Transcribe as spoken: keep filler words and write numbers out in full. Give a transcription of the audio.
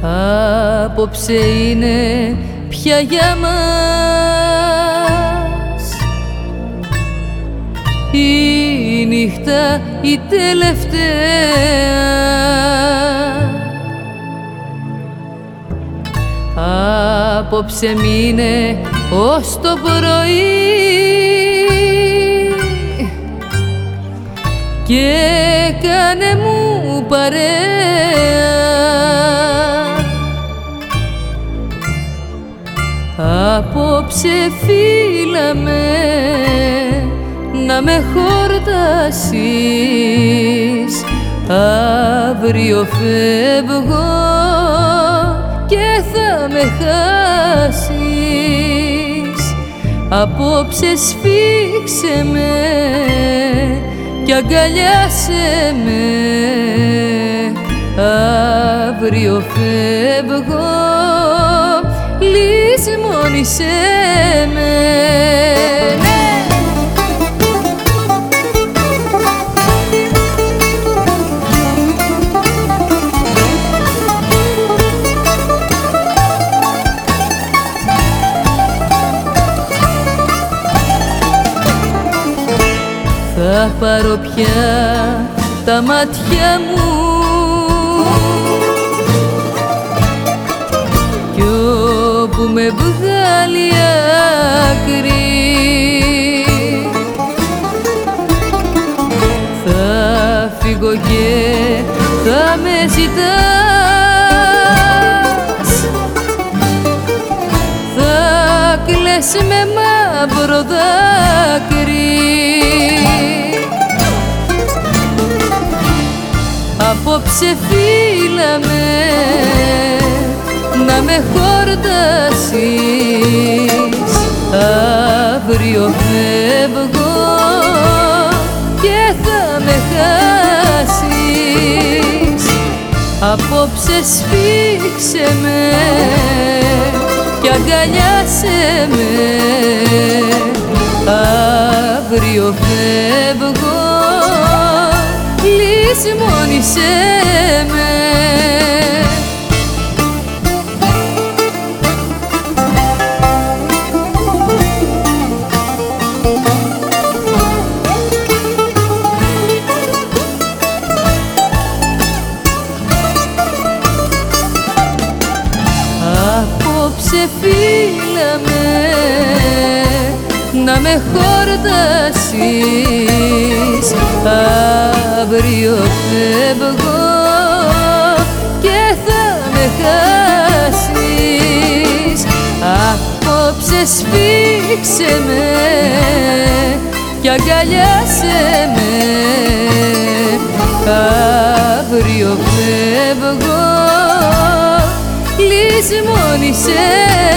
Απόψε είναι πια για μας η νύχτα η τελευταία. Απόψε μείνε ως το πρωί και κάνε μου παρέα. Απόψε φύλαμε να με χορτάσεις, αύριο φεύγω και θα με χάσεις. Απόψε σφίξε με κι αγκαλιάσαι με, αύριο φεύγω, λησμόνησέ με. Θα πάρω πια τα μάτια μου κι όπου με βγάλει άκρη θα φύγω και θα με ζητάς, θα κλαις με μαύρο δάκρυ. Απόψε φύλαμε να με χορτάσεις, αύριο φεύγω και θα με χάσεις. Απόψε σφίξε με κι αγκαλιάσαι με, αύριο φεύγω, λησμόνησέ με. Απόψε φύλαμε να με χορτάσεις, αύριο φεύγω και θα με χάσεις. Απόψε σφίξε με κι αγκαλιάσαι με, αύριο φεύγω, λησμόνησέ